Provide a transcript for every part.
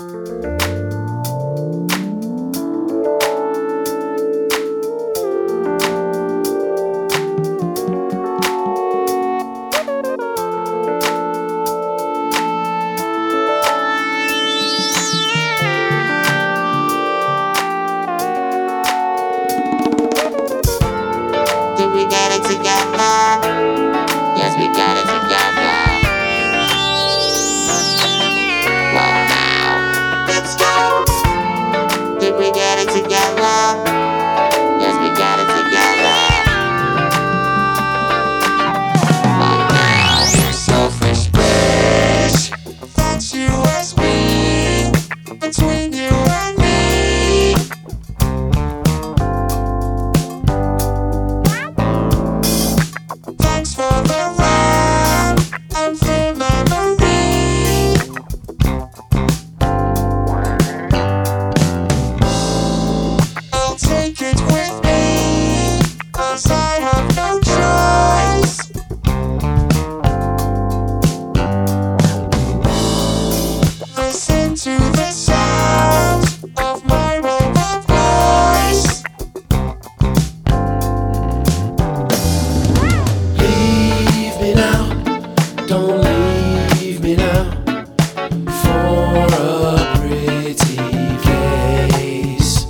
Did we get it together? Yes, we got it together. What now? Let's go. Did we get it together? Yes, we got it together. What now? Selfish bitch. That's you as me. Between you and me. Thanks for the ride and the memory. I'll take it with me, 'cause I have no choice. Listen to the sound of my robot voice. Leave me now, don't leave me now, for a pretty case.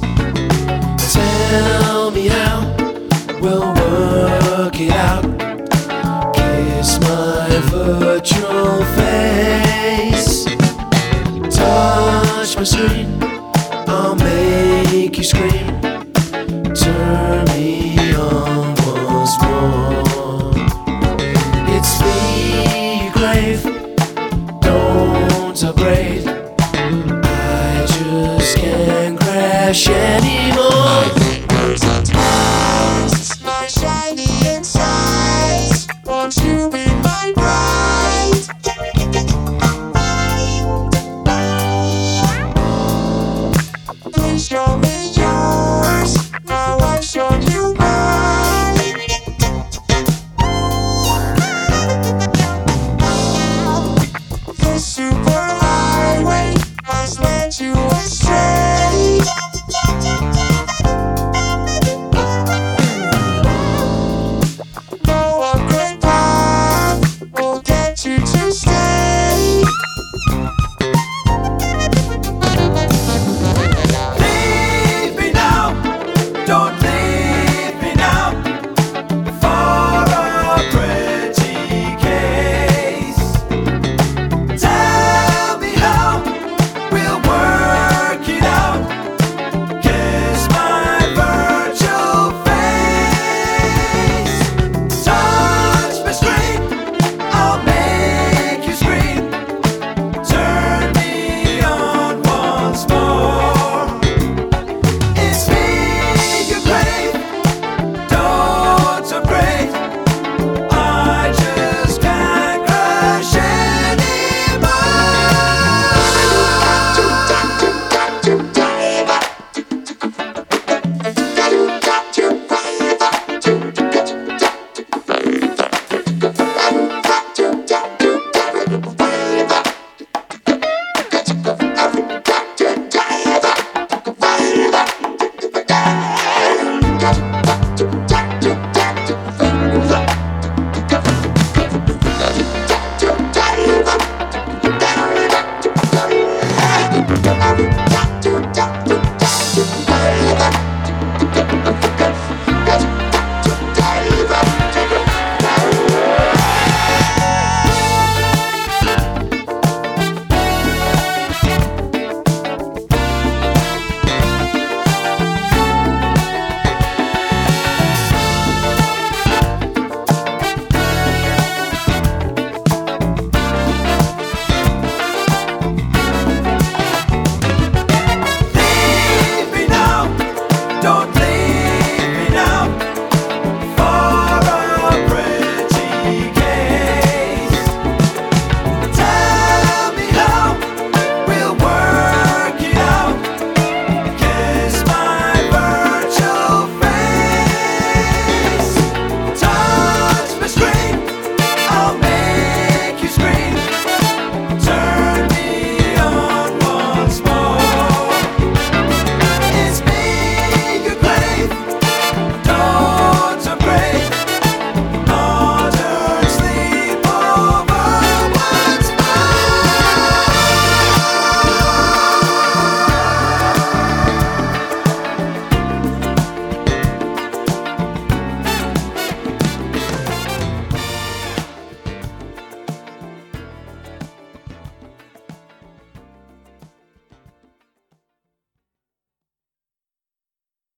Tell me how we'll work it out. Kiss my virtual face. Touch my screen, I'll make you scream. Turn me on once more. It's me you crave, don't upgrade. I just can't crash anymore. Fingers are toast, my shiny insides. Won't you be my bride? Please show me yours. Now I've shown you mine. The super